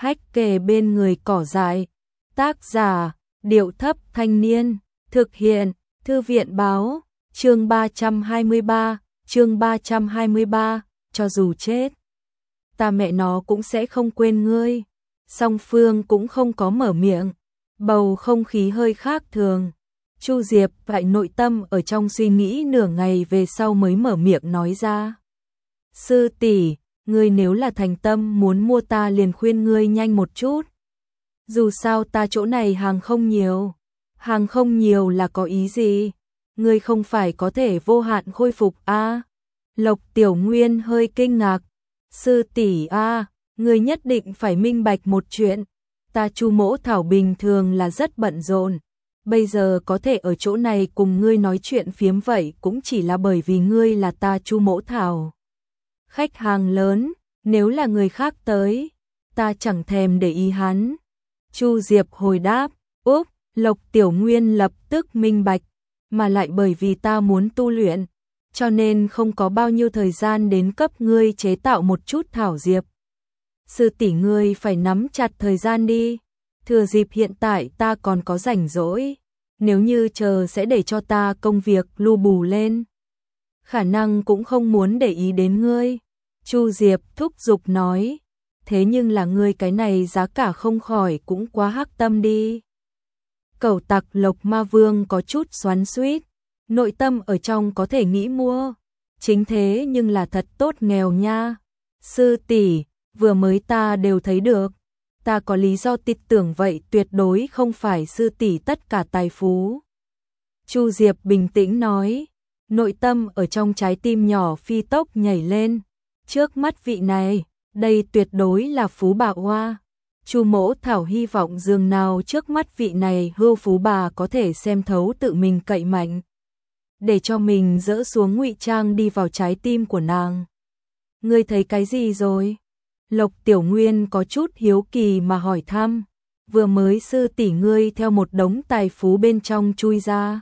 Hách kề bên người cỏ dại. Tác giả, Điệu Thấp Thanh Niên. Thực hiện, Thư viện Báo. Chương 323, cho dù chết, ta mẹ nó cũng sẽ không quên ngươi. Song phương cũng không có mở miệng, bầu không khí hơi khác thường. Chu Diệp tại nội tâm ở trong suy nghĩ nửa ngày về sau mới mở miệng nói ra. Sư tỷ, ngươi nếu là thành tâm muốn mua ta liền khuyên ngươi nhanh một chút. Dù sao ta chỗ này hàng không nhiều. Hàng không nhiều là có ý gì? Ngươi không phải có thể vô hạn khôi phục a? Lộc Tiểu Nguyên hơi kinh ngạc. Sư tỷ a, ngươi nhất định phải minh bạch một chuyện. Ta Chu Mỗ Thảo bình thường là rất bận rộn. Bây giờ có thể ở chỗ này cùng ngươi nói chuyện phiếm vậy cũng chỉ là bởi vì ngươi là ta Chu Mỗ Thảo. Khách hàng lớn, nếu là người khác tới, ta chẳng thèm để ý hắn. Chu Diệp hồi đáp, úp, Lộc Tiểu Nguyên lập tức minh bạch, mà lại bởi vì ta muốn tu luyện, cho nên không có bao nhiêu thời gian đến cấp ngươi chế tạo một chút thảo diệp. Sư tỷ ngươi phải nắm chặt thời gian đi, thừa dịp hiện tại ta còn có rảnh rỗi, nếu như chờ sẽ để cho ta công việc lu bù lên. Khả năng cũng không muốn để ý đến ngươi. Chu Diệp thúc giục nói, thế nhưng là ngươi cái này giá cả không khỏi cũng quá hắc tâm đi. Cẩu tặc Lộc Ma Vương có chút xoắn xuýt, nội tâm ở trong có thể nghĩ mua, chính thế nhưng là thật tốt nghèo nha. Sư tỷ, vừa mới ta đều thấy được, ta có lý do tin tưởng vậy tuyệt đối không phải sư tỷ tất cả tài phú. Chu Diệp bình tĩnh nói, nội tâm ở trong trái tim nhỏ phi tốc nhảy lên, trước mắt vị này, đây tuyệt đối là phú bà hoa. Chu Mỗ Thảo hy vọng dường nào trước mắt vị này hưu phú bà có thể xem thấu tự mình cậy mạnh, để cho mình dỡ xuống ngụy trang đi vào trái tim của nàng. Ngươi thấy cái gì rồi? Lộc Tiểu Nguyên có chút hiếu kỳ mà hỏi thăm, vừa mới sư tỷ ngươi theo một đống tài phú bên trong chui ra.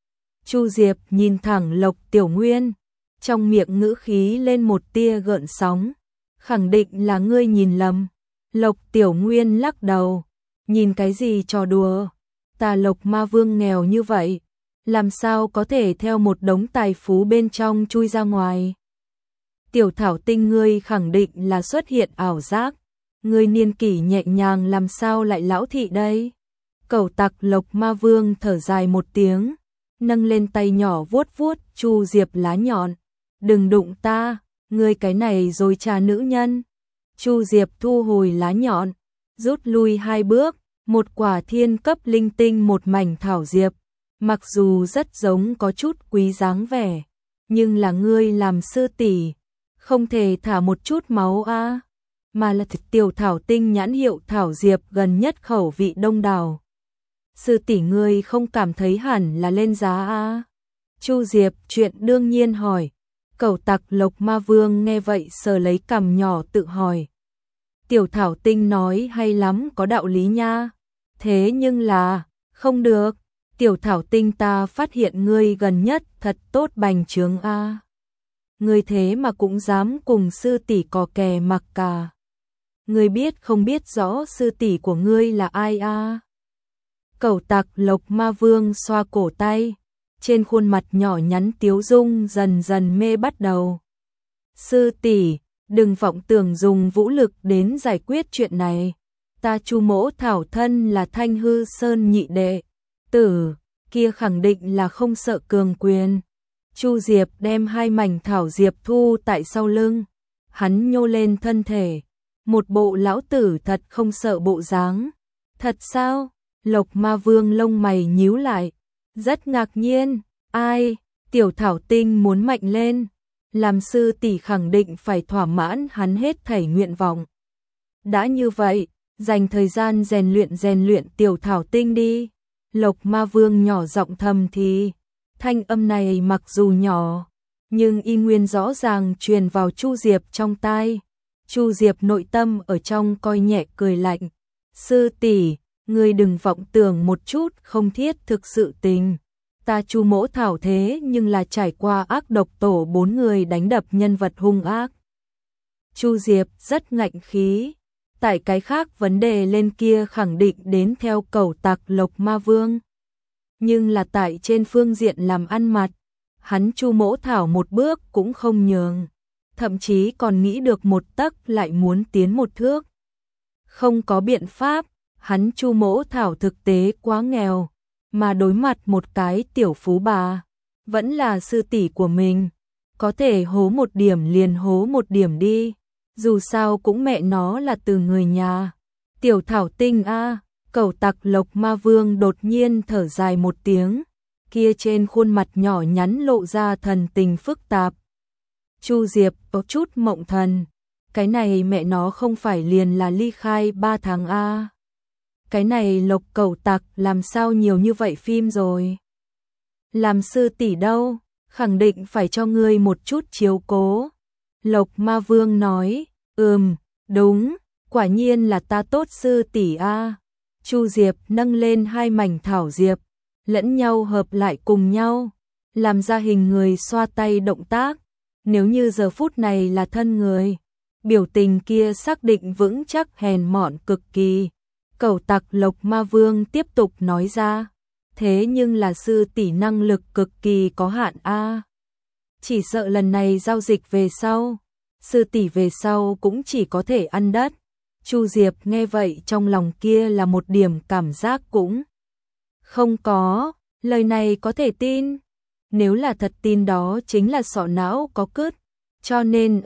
Chu Diệp nhìn thẳng Lộc Tiểu Nguyên, trong miệng ngữ khí lên một tia gợn sóng, khẳng định là ngươi nhìn lầm. Lộc Tiểu Nguyên lắc đầu, nhìn cái gì trò đùa, ta Lộc Ma Vương nghèo như vậy, làm sao có thể theo một đống tài phú bên trong chui ra ngoài. Tiểu Thảo Tinh ngươi khẳng định là xuất hiện ảo giác, ngươi niên kỷ nhẹ nhàng làm sao lại lão thị đây. Cẩu tặc Lộc Ma Vương thở dài một tiếng, nâng lên tay nhỏ vuốt vuốt Chu Diệp lá nhọn, đừng đụng ta, ngươi cái này rồi trà nữ nhân. Chu Diệp thu hồi lá nhọn, rút lui 2 bước, một quả thiên cấp linh tinh một mảnh thảo diệp, mặc dù rất giống có chút quý dáng vẻ, nhưng là ngươi làm sư tỷ, không thể thả một chút máu a, mà là Tiểu Thảo Tinh nhãn hiệu thảo diệp gần nhất khẩu vị đông đảo. Sư tỷ ngươi không cảm thấy hẳn là lên giá a? Chu Diệp chuyện đương nhiên hỏi. Cẩu tặc Lộc Ma Vương nghe vậy sờ lấy cằm nhỏ tự hỏi. Tiểu Thảo Tinh nói hay lắm có đạo lý nha. Thế nhưng là, không được. Tiểu Thảo Tinh ta phát hiện ngươi gần nhất thật tốt bành trướng a. Ngươi thế mà cũng dám cùng sư tỷ cò kè mặc cả. Ngươi biết không biết rõ sư tỷ của ngươi là ai a? Cẩu tặc Lộc Ma Vương xoa cổ tay, trên khuôn mặt nhỏ nhắn tiếu dung dần dần mê bắt đầu. Sư tỷ, đừng vọng tưởng dùng vũ lực đến giải quyết chuyện này. Ta Chu Mỗ Thảo thân là Thanh Hư Sơn nhị đệ tử, kia khẳng định là không sợ cường quyền. Chu Diệp đem 2 mảnh thảo diệp thu tại sau lưng, hắn nhô lên thân thể, một bộ lão tử thật không sợ bộ dáng. Thật sao? Lộc Ma Vương lông mày nhíu lại, rất ngạc nhiên. Ai? Tiểu Thảo Tinh muốn mạnh lên, làm sư tỷ khẳng định phải thỏa mãn hắn hết thảy nguyện vọng. Đã như vậy, dành thời gian rèn luyện Tiểu Thảo Tinh đi. Lộc Ma Vương nhỏ giọng thầm thì, thanh âm này mặc dù nhỏ, nhưng y nguyên rõ ràng truyền vào Chu Diệp trong tai. Chu Diệp nội tâm ở trong coi nhẹ cười lạnh. Sư tỷ, ngươi đừng vọng tưởng một chút không thiết thực sự tình. Ta Chu Mỗ Thảo thế nhưng là trải qua ác độc tổ 4 người đánh đập nhân vật hung ác. Chu Diệp rất ngạnh khí. Tại cái khác vấn đề lên kia khẳng định đến theo cẩu tặc Lộc Ma Vương. Nhưng là tại trên phương diện làm ăn mặt, hắn Chu Mỗ Thảo một bước cũng không nhường, thậm chí còn nghĩ được một tấc lại muốn tiến một thước. Không có biện pháp, hắn Chu Mỗ Thảo thực tế quá nghèo, mà đối mặt một cái tiểu phú bà, vẫn là sư tỷ của mình, có thể hố một điểm liền hố một điểm đi, dù sao cũng mẹ nó là từ người nhà. Tiểu Thảo Tinh a. Cẩu tặc Lộc Ma Vương đột nhiên thở dài một tiếng, kia trên khuôn mặt nhỏ nhắn lộ ra thần tình phức tạp. Chu Diệp có chút mộng thần, cái này mẹ nó không phải liền là ly khai 3 tháng a. Cái này Lộc cẩu tặc làm sao nhiều như vậy phim rồi. Làm sư tỷ đâu, khẳng định phải cho ngươi một chút chiếu cố. Lộc Ma Vương nói, đúng, quả nhiên là ta tốt sư tỷ a. Chu Diệp nâng lên 2 mảnh thảo diệp, lẫn nhau hợp lại cùng nhau, làm ra hình người xoa tay động tác. Nếu như giờ phút này là thân người, biểu tình kia xác định vững chắc hèn mọn cực kỳ. Cẩu tặc Lộc Ma Vương tiếp tục nói ra, thế nhưng là sư tỷ năng lực cực kỳ có hạn a. Chỉ sợ lần này giao dịch về sau, sư tỷ về sau cũng chỉ có thể ăn đất. Chu Diệp nghe vậy trong lòng kia là một điểm cảm giác cũng không có, lời này có thể tin. Nếu là thật tin đó chính là sọ não có cứt. Cho nên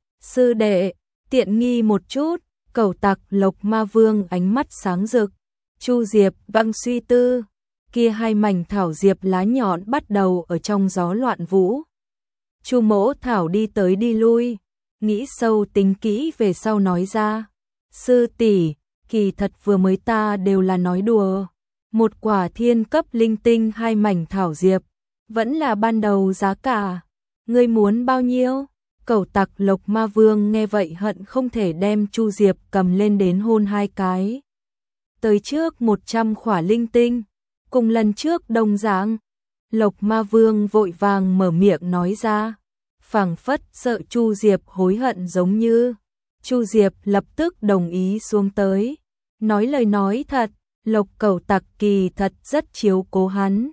sư đệ, tiện nghi một chút. Cẩu tặc Lộc Ma Vương ánh mắt sáng rực. Chu Diệp văng suy tư, kia 2 mảnh thảo diệp lá nhọn bắt đầu ở trong gió loạn vũ. Chu Mỗ Thảo đi tới đi lui, nghĩ sâu tính kỹ về sau nói ra, sư tỷ, kỳ thật vừa mới ta đều là nói đùa. Một quả thiên cấp linh tinh 2 mảnh thảo diệp, vẫn là ban đầu giá cả. Ngươi muốn bao nhiêu? Cẩu tặc Lộc Ma Vương nghe vậy hận không thể đem Chu Diệp cầm lên đến hôn 2 cái. Tới trước 100 khỏa linh tinh, cùng lần trước đồng dạng. Lộc Ma Vương vội vàng mở miệng nói ra, phảng phất sợ Chu Diệp hối hận giống như. Chu Diệp lập tức đồng ý xuống tới, nói lời nói thật, Lộc cẩu tặc kỳ thật rất chiếu cố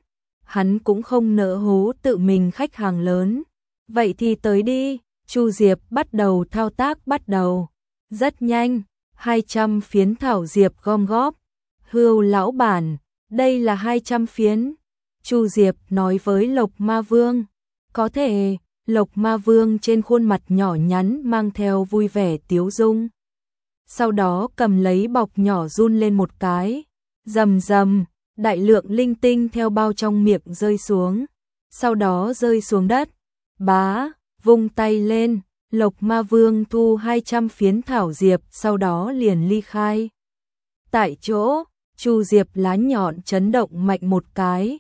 hắn cũng không nỡ hố tự mình khách hàng lớn. Vậy thì tới đi. Chu Diệp bắt đầu thao tác bắt đầu. Rất nhanh, 200 phiến thảo diệp gom góp. Hưu lão bản, đây là 200 phiến. Chu Diệp nói với Lộc Ma Vương. Có thể. Lộc Ma Vương trên khuôn mặt nhỏ nhắn mang theo vui vẻ tiếu dung. Sau đó cầm lấy bọc nhỏ run lên một cái. Rầm rầm, đại lượng linh tinh theo bao trong miệng rơi xuống. Sau đó rơi xuống đất. Bá, vung tay lên, Lộc Ma Vương thu 200 phiến thảo diệp, sau đó liền ly khai. Tại chỗ, Chu Diệp lá nhọn chấn động mạnh một cái.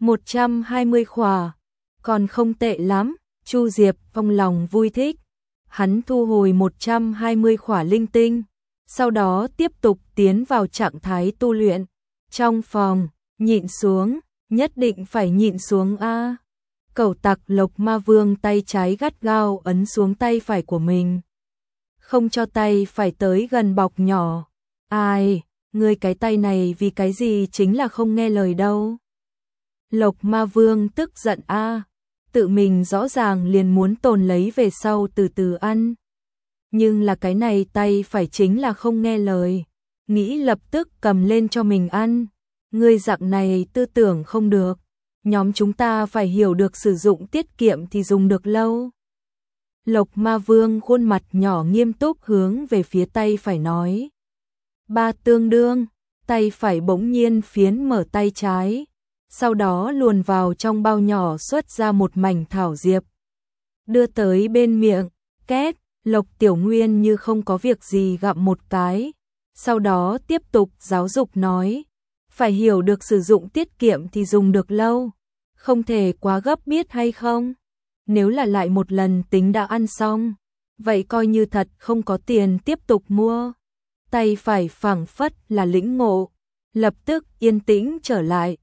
120 khỏa, còn không tệ lắm. Chu Diệp trong lòng vui thích, hắn thu hồi 120 khỏa linh tinh, sau đó tiếp tục tiến vào trạng thái tu luyện. Trong phòng, nhịn xuống, nhất định phải nhịn xuống a. Cẩu tặc Lộc Ma Vương tay trái gắt gao ấn xuống tay phải của mình, không cho tay phải tới gần bọc nhỏ. Ai, ngươi cái tay này vì cái gì chính là không nghe lời đâu. Lộc Ma Vương tức giận a. Tự mình rõ ràng liền muốn tồn lấy về sau từ từ ăn. Nhưng là cái này tay phải chính là không nghe lời. Nghĩ lập tức cầm lên cho mình ăn. Ngươi dạng này tư tưởng không được. Nhóm chúng ta phải hiểu được sử dụng tiết kiệm thì dùng được lâu. Lộc Ma Vương khuôn mặt nhỏ nghiêm túc hướng về phía tay phải nói. 3 tương đương, tay phải bỗng nhiên phiến mở tay trái. Sau đó luồn vào trong bao nhỏ xuất ra một mảnh thảo diệp. Đưa tới bên miệng, két, Lộc Tiểu Nguyên như không có việc gì gặm một cái. Sau đó tiếp tục giáo dục nói, phải hiểu được sử dụng tiết kiệm thì dùng được lâu. Không thể quá gấp biết hay không? Nếu là lại một lần tính đã ăn xong, vậy coi như thật không có tiền tiếp tục mua. Tay phải phảng phất là lĩnh ngộ, lập tức yên tĩnh trở lại.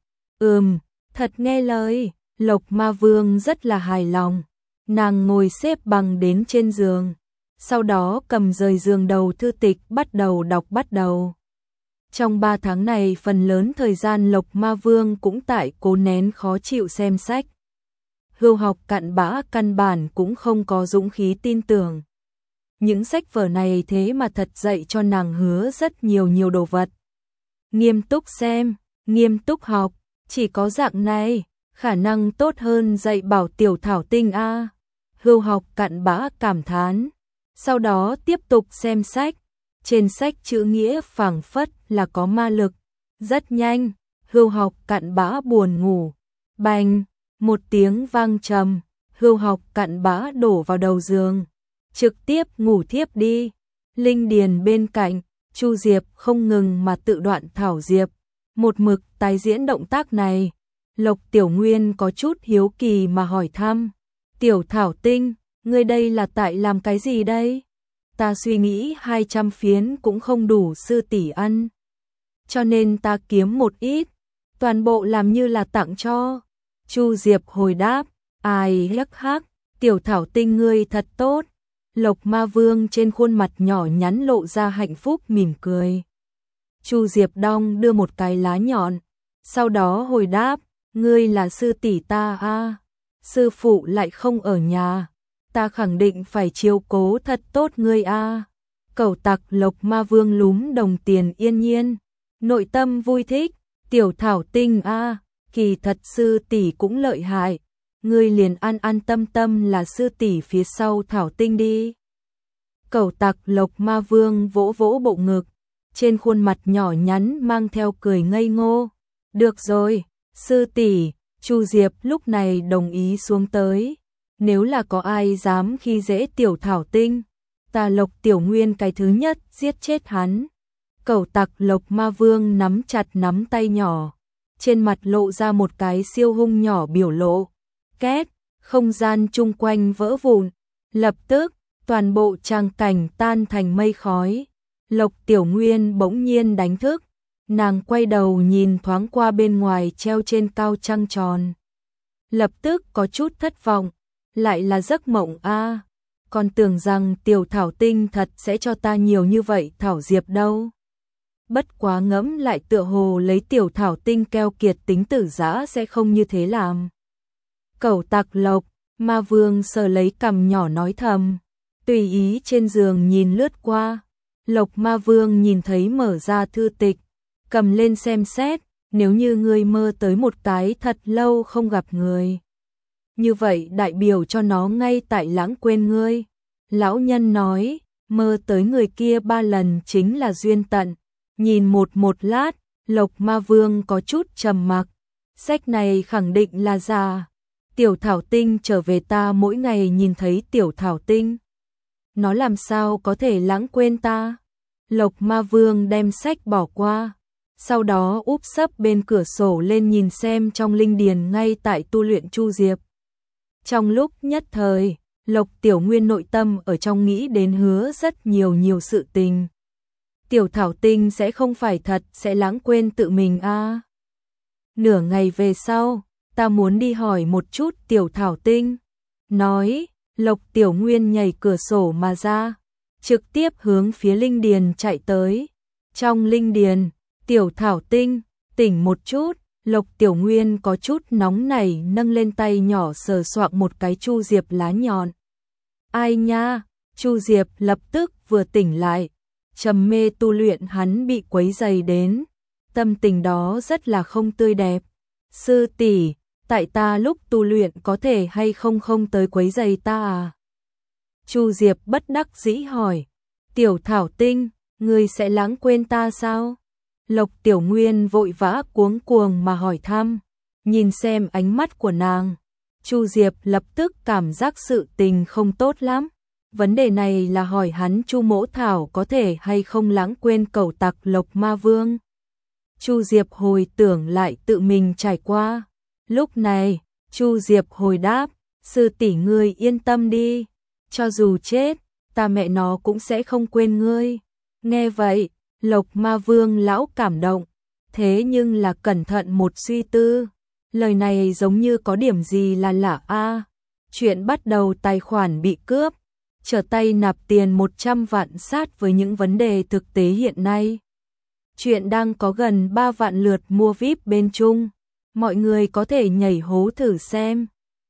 Thật nghe lời. Lộc Ma Vương rất là hài lòng. Nàng ngồi xếp bằng đến trên giường, sau đó cầm rời giường đầu thư tịch bắt đầu đọc bắt đầu. Trong 3 tháng này phần lớn thời gian Lộc Ma Vương cũng tại cố nén khó chịu xem sách. Hưu học cặn bã căn bản cũng không có dũng khí tin tưởng. Những sách vở này thế mà thật dạy cho nàng hứa rất nhiều đồ vật. Nghiêm túc xem, nghiêm túc học, chỉ có dạng này, khả năng tốt hơn dạy bảo tiểu thảo tinh a. Hưu học cặn bã cảm thán, sau đó tiếp tục xem sách. Trên sách chữ nghĩa phảng phất là có ma lực, rất nhanh, Hưu học cặn bã buồn ngủ. Bành, một tiếng vang trầm, Hưu học cặn bã đổ vào đầu giường, trực tiếp ngủ thiếp đi. Linh điền bên cạnh, Chu Diệp không ngừng mà tự đoạn thảo diệp, một mực tái diễn động tác này. Lộc Tiểu Nguyên có chút hiếu kỳ mà hỏi thăm, Tiểu Thảo Tinh, ngươi đây là tại làm cái gì đây? Ta suy nghĩ 200 phiến cũng không đủ sư tỷ ăn, cho nên ta kiếm một ít, toàn bộ làm như là tặng cho. Chu Diệp hồi đáp, ai hắc hắc, Tiểu Thảo Tinh ngươi thật tốt. Lộc Ma Vương trên khuôn mặt nhỏ nhắn lộ ra hạnh phúc mỉm cười. Chu Diệp đong đưa một cái lá nhọn, sau đó hồi đáp, ngươi là sư tỷ ta a, sư phụ lại không ở nhà, ta khẳng định phải chiếu cố thật tốt ngươi a. Cẩu tặc Lộc Ma Vương lúm đồng tiền yên nhiên, nội tâm vui thích, Tiểu Thảo Tinh a, kỳ thật sư tỷ cũng lợi hại, ngươi liền an an tâm tâm là sư tỷ phía sau Thảo Tinh đi. Cẩu tặc Lộc Ma Vương vỗ vỗ bộ ngực, trên khuôn mặt nhỏ nhắn mang theo cười ngây ngô. Được rồi, sư tỷ. Chu Diệp lúc này đồng ý xuống tới. Nếu là có ai dám khi dễ Tiểu Thảo Tinh, ta Lộc Tiểu Nguyên cái thứ nhất giết chết hắn. Cẩu tặc Lộc Ma Vương nắm chặt nắm tay nhỏ, trên mặt lộ ra một cái siêu hung nhỏ biểu lộ. Két, không gian chung quanh vỡ vụn, lập tức toàn bộ tràng cảnh tan thành mây khói. Lộc Tiểu Nguyên bỗng nhiên đánh thức, nàng quay đầu nhìn thoáng qua bên ngoài treo trên cao trăng tròn. Lập tức có chút thất vọng, lại là giấc mộng a, còn tưởng rằng Tiểu Thảo Tinh thật sẽ cho ta nhiều như vậy thảo diệp đâu. Bất quá ngẫm lại tựa hồ lấy Tiểu Thảo Tinh keo kiệt tính tử dã sẽ không như thế làm. Cẩu tặc Lộc Ma Vương sờ lấy cằm nhỏ nói thầm, tùy ý trên giường nhìn lướt qua. Lộc Ma Vương nhìn thấy mở ra thư tịch, cầm lên xem xét, nếu như ngươi mơ tới một cái thật lâu không gặp người, như vậy đại biểu cho nó ngay tại lãng quên ngươi. Lão nhân nói, mơ tới người kia 3 lần chính là duyên tận. Nhìn một lát, Lộc Ma Vương có chút trầm mặc. Sách này khẳng định là giả. Tiểu Thảo Tinh trở về, ta mỗi ngày nhìn thấy Tiểu Thảo Tinh, nó làm sao có thể lãng quên ta? Lộc Ma Vương đem sách bỏ qua, sau đó úp sấp bên cửa sổ lên nhìn xem trong linh điền ngay tại tu luyện Chu Diệp. Trong lúc nhất thời, Lộc Tiểu Nguyên nội tâm ở trong nghĩ đến hứa rất nhiều sự tình. Tiểu Thảo Tinh sẽ không phải thật sẽ lãng quên tự mình a. Nửa ngày về sau, ta muốn đi hỏi một chút Tiểu Thảo Tinh. Nói, Lộc Tiểu Nguyên nhảy cửa sổ mà ra, trực tiếp hướng phía linh điền chạy tới. Trong linh điền, Tiểu Thảo Tinh, tỉnh một chút. Lộc Tiểu Nguyên có chút nóng nảy nâng lên tay nhỏ sờ soạng một cái Chu Diệp lá nhọn. Ai nha, Chu Diệp lập tức vừa tỉnh lại, trầm mê tu luyện hắn bị quấy rầy đến, tâm tình đó rất là không tươi đẹp. Sư tỷ, tại ta lúc tu luyện có thể hay không tới quấy rầy ta à? Chu Diệp bất đắc dĩ hỏi, Tiểu Thảo Tinh, ngươi sẽ lãng quên ta sao? Lộc Tiểu Nguyên vội vã cuống mà hỏi thăm, nhìn xem ánh mắt của nàng. Chu Diệp lập tức cảm giác sự tình không tốt lắm. Vấn đề này là hỏi hắn Chu Mỗ Thảo có thể hay không lãng quên cẩu tặc Lộc Ma Vương. Chu Diệp hồi tưởng lại tự mình trải qua. Lúc này, Chu Diệp hồi đáp, sư tỷ ngươi yên tâm đi, cho dù chết, ta mẹ nó cũng sẽ không quên ngươi. Nghe vậy, Lộc Ma Vương lão cảm động, thế nhưng là cẩn thận một suy tư, lời này giống như có điểm gì là lạ a. Chuyện bắt đầu tài khoản bị cướp, trở tay nạp tiền 100 vạn sát với những vấn đề thực tế hiện nay. Chuyện đang có gần 3 vạn lượt mua VIP bên Trung. Mọi người có thể nhảy hố thử xem.